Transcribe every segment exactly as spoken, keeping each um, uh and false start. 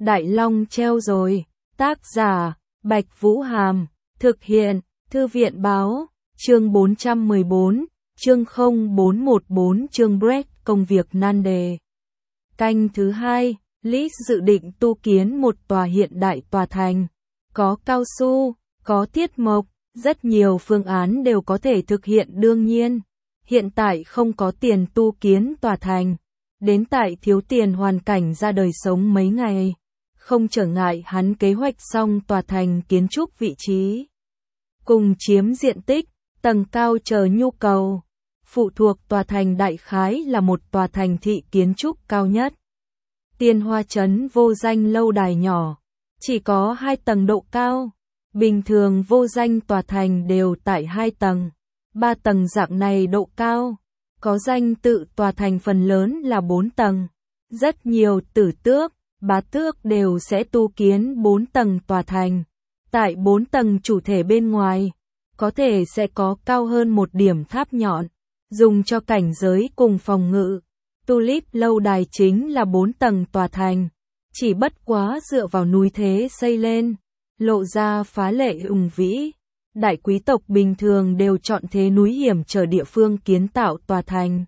Đại Long treo rồi. Tác giả, Bạch Vũ Hàm. Thực hiện, Thư viện Báo. Chương bốn trăm mười bốn, chương không bốn một bốn chương break công việc nan đề. Canh thứ hai, Liz dự định tu kiến một tòa hiện đại tòa thành. Có cao su, có thiết mộc, rất nhiều phương án đều có thể thực hiện đương nhiên. Hiện tại không có tiền tu kiến tòa thành. Đến tại thiếu tiền hoàn cảnh ra đời sống mấy ngày. Không trở ngại hắn kế hoạch xong tòa thành kiến trúc vị trí. Cùng chiếm diện tích, tầng cao chờ nhu cầu. Phụ thuộc tòa thành đại khái là một tòa thành thị kiến trúc cao nhất. Tiên Hoa Trấn vô danh lâu đài nhỏ. Chỉ có hai tầng độ cao. Bình thường vô danh tòa thành đều tại hai tầng. Ba tầng dạng này độ cao. Có danh tự tòa thành phần lớn là bốn tầng. Rất nhiều tử tước, bá tước đều sẽ tu kiến bốn tầng tòa thành. Tại bốn tầng chủ thể bên ngoài, có thể sẽ có cao hơn một điểm tháp nhọn, dùng cho cảnh giới cùng phòng ngự. Tulip lâu đài chính là bốn tầng tòa thành, chỉ bất quá dựa vào núi thế xây lên, lộ ra phá lệ hùng vĩ. Đại quý tộc bình thường đều chọn thế núi hiểm trở địa phương kiến tạo tòa thành.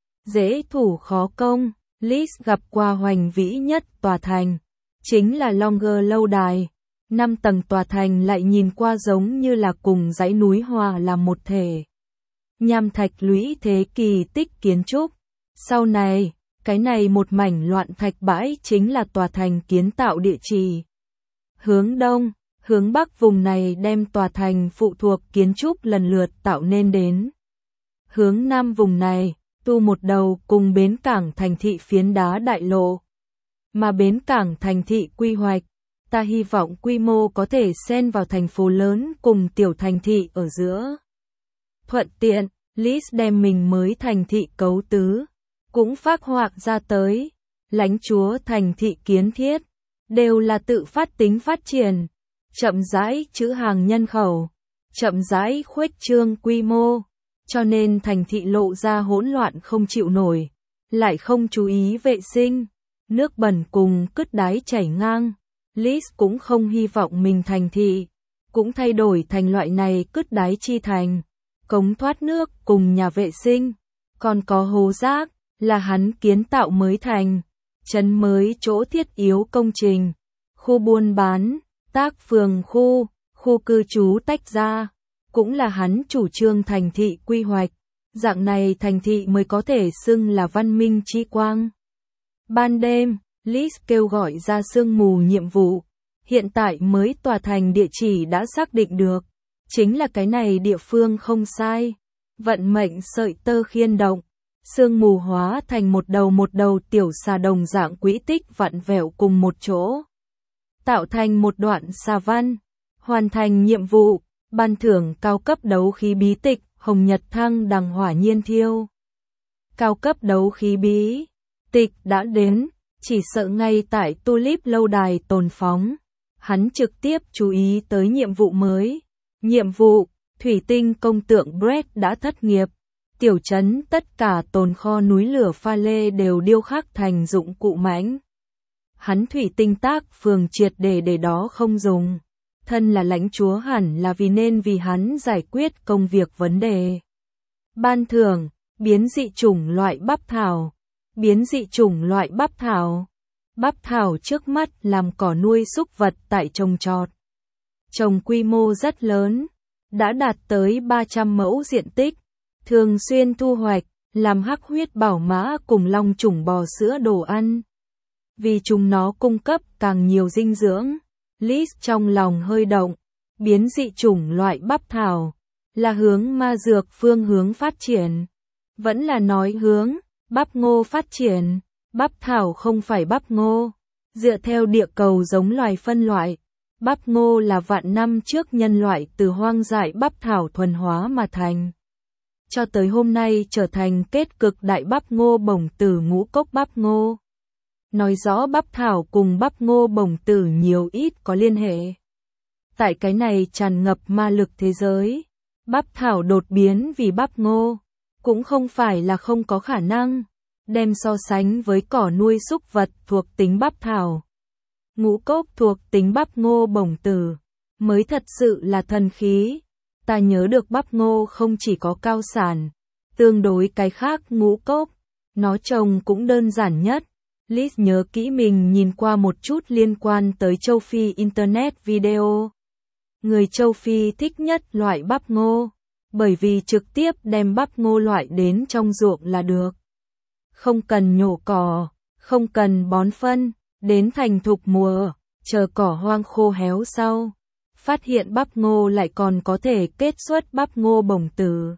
Dễ thủ khó công, Liz gặp qua hoành vĩ nhất tòa thành, chính là Longer lâu đài. Năm tầng tòa thành lại nhìn qua giống như là cùng dãy núi hòa làm một thể. Nham thạch lũy thế kỳ tích kiến trúc. Sau này, cái này một mảnh loạn thạch bãi chính là tòa thành kiến tạo địa chỉ. Hướng đông, hướng bắc vùng này đem tòa thành phụ thuộc kiến trúc lần lượt tạo nên đến. Hướng nam vùng này, tu một đầu cùng bến cảng thành thị phiến đá đại lộ. Mà bến cảng thành thị quy hoạch, ta hy vọng quy mô có thể xen vào thành phố lớn cùng tiểu thành thị ở giữa. Thuận tiện, Liz đem mình mới thành thị cấu tứ, cũng phác họa ra tới. Lãnh chúa thành thị kiến thiết, đều là tự phát tính phát triển, chậm rãi trữ hàng nhân khẩu, chậm rãi khuếch trương quy mô, cho nên thành thị lộ ra hỗn loạn không chịu nổi, lại không chú ý vệ sinh, nước bẩn cùng cứt đáy chảy ngang. Liz cũng không hy vọng mình thành thị, cũng thay đổi thành loại này cứt đáy chi thành, cống thoát nước cùng nhà vệ sinh, còn có hố rác, là hắn kiến tạo mới thành, trấn mới chỗ thiết yếu công trình, khu buôn bán, tác phường khu, khu cư trú tách ra, cũng là hắn chủ trương thành thị quy hoạch, dạng này thành thị mới có thể xưng là văn minh chi quang. Ban đêm, Liz kêu gọi ra sương mù nhiệm vụ. Hiện tại mới tòa thành địa chỉ đã xác định được. Chính là cái này địa phương không sai. Vận mệnh sợi tơ khiên động. Sương mù hóa thành một đầu một đầu tiểu xà đồng dạng quỹ tích vặn vẹo cùng một chỗ. Tạo thành một đoạn xà văn. Hoàn thành nhiệm vụ. Ban thưởng cao cấp đấu khí bí tịch. Hồng Nhật Thăng Đằng Hỏa Nhiên Thiêu. Cao cấp đấu khí bí tịch đã đến. Chỉ sợ ngay tại Tulip lâu đài tồn phóng, hắn trực tiếp chú ý tới nhiệm vụ mới. Nhiệm vụ, thủy tinh công tượng Brett đã thất nghiệp. Tiểu trấn tất cả tồn kho núi lửa pha lê đều điêu khắc thành dụng cụ mãnh. Hắn thủy tinh tác phường triệt để để đó không dùng. Thân là lãnh chúa hẳn là vì nên vì hắn giải quyết công việc vấn đề. Ban thưởng, biến dị chủng loại bắp thảo. Biến dị chủng loại bắp thảo. Bắp thảo trước mắt làm cỏ nuôi súc vật tại trồng trọt. Trồng quy mô rất lớn, đã đạt tới ba trăm mẫu diện tích, thường xuyên thu hoạch, làm hắc huyết bảo mã cùng long chủng bò sữa đồ ăn. Vì chúng nó cung cấp càng nhiều dinh dưỡng, Liz trong lòng hơi động, biến dị chủng loại bắp thảo, là hướng ma dược phương hướng phát triển, vẫn là nói hướng bắp ngô phát triển. Bắp thảo không phải bắp ngô. Dựa theo địa cầu giống loài phân loại, bắp ngô là vạn năm trước nhân loại từ hoang dại bắp thảo thuần hóa mà thành. Cho tới hôm nay trở thành kết cực đại bắp ngô bổng tử ngũ cốc bắp ngô. Nói rõ bắp thảo cùng bắp ngô bổng tử nhiều ít có liên hệ. Tại cái này tràn ngập ma lực thế giới, bắp thảo đột biến vì bắp ngô, cũng không phải là không có khả năng. Đem so sánh với cỏ nuôi súc vật thuộc tính bắp thảo. Ngũ cốc thuộc tính bắp ngô bổng tử, mới thật sự là thần khí. Ta nhớ được bắp ngô không chỉ có cao sản, tương đối cái khác ngũ cốc, nó trồng cũng đơn giản nhất. Liz nhớ kỹ mình nhìn qua một chút liên quan tới châu Phi Internet video. Người châu Phi thích nhất loại bắp ngô, bởi vì trực tiếp đem bắp ngô loại đến trong ruộng là được. Không cần nhổ cỏ, không cần bón phân, đến thành thục mùa, chờ cỏ hoang khô héo sau. Phát hiện bắp ngô lại còn có thể kết xuất bắp ngô bổng tử.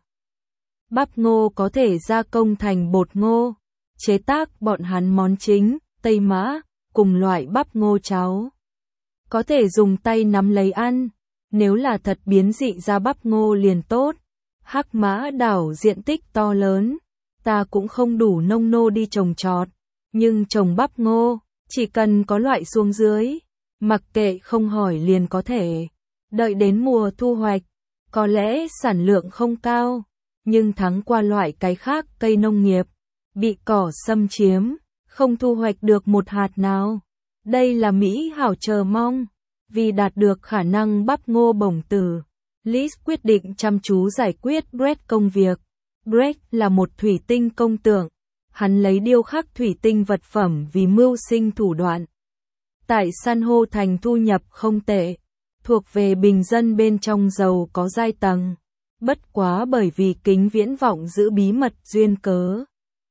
Bắp ngô có thể gia công thành bột ngô, chế tác bọn hắn món chính, tây mã, cùng loại bắp ngô cháo. Có thể dùng tay nắm lấy ăn, nếu là thật biến dị ra bắp ngô liền tốt. Hắc Mã đảo diện tích to lớn, ta cũng không đủ nông nô đi trồng trọt, nhưng trồng bắp ngô, chỉ cần có loại xuống dưới, mặc kệ không hỏi liền có thể. Đợi đến mùa thu hoạch, có lẽ sản lượng không cao, nhưng thắng qua loại cái khác cây nông nghiệp, bị cỏ xâm chiếm, không thu hoạch được một hạt nào. Đây là Mỹ hảo chờ mong, vì đạt được khả năng bắp ngô bổng tử. Liz quyết định chăm chú giải quyết Brett công việc. Brett là một thủy tinh công tượng, hắn lấy điêu khắc thủy tinh vật phẩm vì mưu sinh thủ đoạn. Tại san hô thành thu nhập không tệ, thuộc về bình dân bên trong giàu có giai tầng, bất quá bởi vì kính viễn vọng giữ bí mật duyên cớ,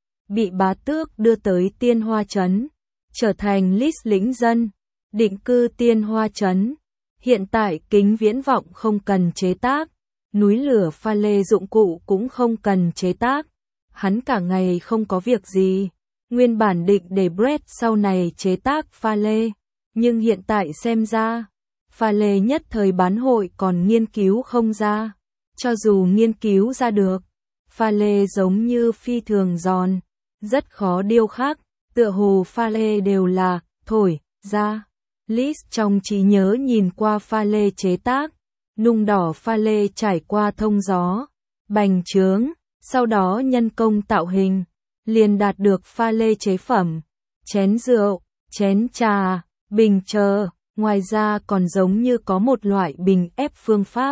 bị bá tước đưa tới Tiên Hoa Trấn, trở thành Liz lĩnh dân, định cư Tiên Hoa Trấn. Hiện tại kính viễn vọng không cần chế tác, núi lửa pha lê dụng cụ cũng không cần chế tác, hắn cả ngày không có việc gì. Nguyên bản định để Brett sau này chế tác pha lê, nhưng hiện tại xem ra, pha lê nhất thời bán hội còn nghiên cứu không ra. Cho dù nghiên cứu ra được, pha lê giống như phi thường giòn, rất khó điêu khắc, tựa hồ pha lê đều là thổi ra. Liz trong trí nhớ nhìn qua pha lê chế tác, nung đỏ pha lê trải qua thông gió, bành trướng, sau đó nhân công tạo hình, liền đạt được pha lê chế phẩm, chén rượu, chén trà, bình chờ. Ngoài ra còn giống như có một loại bình ép phương pháp,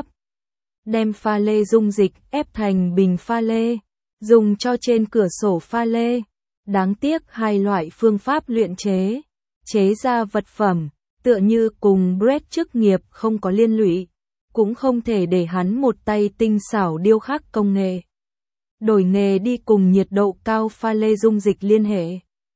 đem pha lê dung dịch ép thành bình pha lê, dùng cho trên cửa sổ pha lê. Đáng tiếc hai loại phương pháp luyện chế, chế ra vật phẩm, tựa như cùng Brett chức nghiệp không có liên lụy, cũng không thể để hắn một tay tinh xảo điêu khắc công nghệ. Đổi nghề đi cùng nhiệt độ cao pha lê dung dịch liên hệ.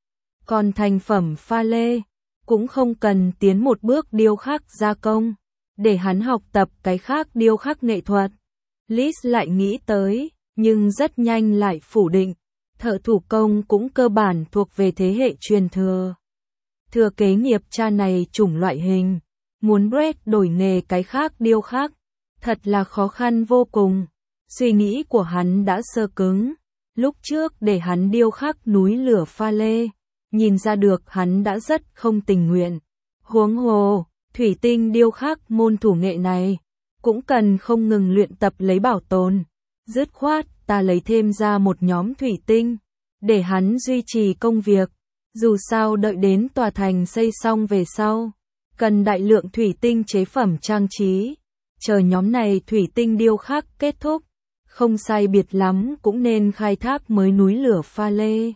Còn thành phẩm pha lê, cũng không cần tiến một bước điêu khắc gia công, để hắn học tập cái khác điêu khắc nghệ thuật. Liz lại nghĩ tới, nhưng rất nhanh lại phủ định, thợ thủ công cũng cơ bản thuộc về thế hệ truyền thừa. Thừa kế nghiệp cha này chủng loại hình, muốn Brett đổi nghề cái khác điêu khắc, thật là khó khăn vô cùng. Suy nghĩ của hắn đã sơ cứng, lúc trước để hắn điêu khắc núi lửa pha lê, nhìn ra được hắn đã rất không tình nguyện. Huống hồ, thủy tinh điêu khắc môn thủ nghệ này, cũng cần không ngừng luyện tập lấy bảo tồn. Dứt khoát, ta lấy thêm ra một nhóm thủy tinh, để hắn duy trì công việc. Dù sao đợi đến tòa thành xây xong về sau, cần đại lượng thủy tinh chế phẩm trang trí. Chờ nhóm này thủy tinh điêu khắc kết thúc, không sai biệt lắm cũng nên khai thác mới núi lửa pha lê.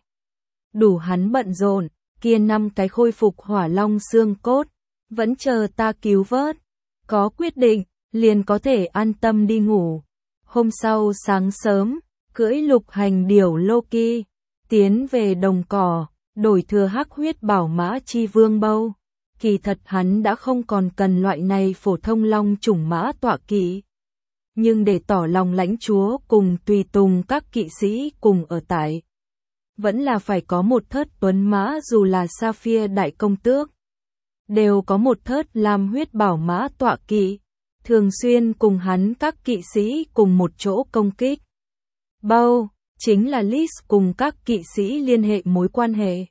Đủ hắn bận rộn, kia năm cái khôi phục hỏa long xương cốt, vẫn chờ ta cứu vớt. Có quyết định, liền có thể an tâm đi ngủ. Hôm sau sáng sớm, cưỡi lục hành điểu Loki, tiến về đồng cỏ, đổi thừa hắc huyết bảo mã chi vương bâu. Kỳ thật hắn đã không còn cần loại này phổ thông long chủng mã tọa kỵ. Nhưng để tỏ lòng lãnh chúa cùng tùy tùng các kỵ sĩ cùng ở tại, vẫn là phải có một thớt tuấn mã, dù là Sapphire đại công tước, đều có một thớt lam huyết bảo mã tọa kỵ, thường xuyên cùng hắn các kỵ sĩ cùng một chỗ công kích. Bao, chính là Liz cùng các kỵ sĩ liên hệ mối quan hệ.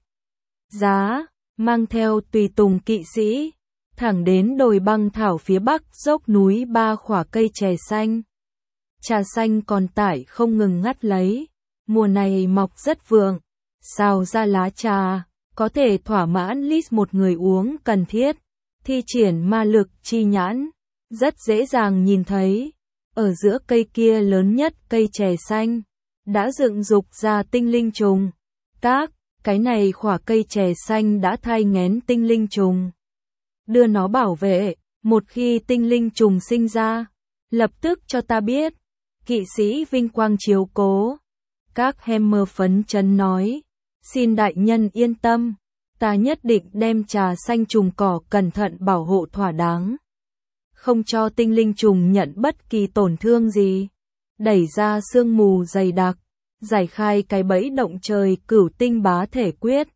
Giá, mang theo tùy tùng kỵ sĩ, thẳng đến đồi băng thảo phía bắc dốc núi ba khỏa cây chè xanh. Trà xanh còn tải không ngừng ngắt lấy, mùa này mọc rất vượng, xào ra lá trà, có thể thỏa mãn Liz một người uống cần thiết. thi triển ma lực chi nhãn, rất dễ dàng nhìn thấy, ở giữa cây kia lớn nhất cây chè xanh, đã dựng dục ra tinh linh trùng. Các cái này khỏa cây chè xanh đã thai nghén tinh linh trùng. Đưa nó bảo vệ, một khi tinh linh trùng sinh ra, lập tức cho ta biết. Kỵ sĩ vinh quang chiếu cố. Các Hammer phấn chấn nói, xin đại nhân yên tâm, ta nhất định đem trà xanh trùng cỏ cẩn thận bảo hộ thỏa đáng. Không cho tinh linh trùng nhận bất kỳ tổn thương gì. Đẩy ra sương mù dày đặc, giải khai cái bẫy động trời cửu tinh bá thể quyết.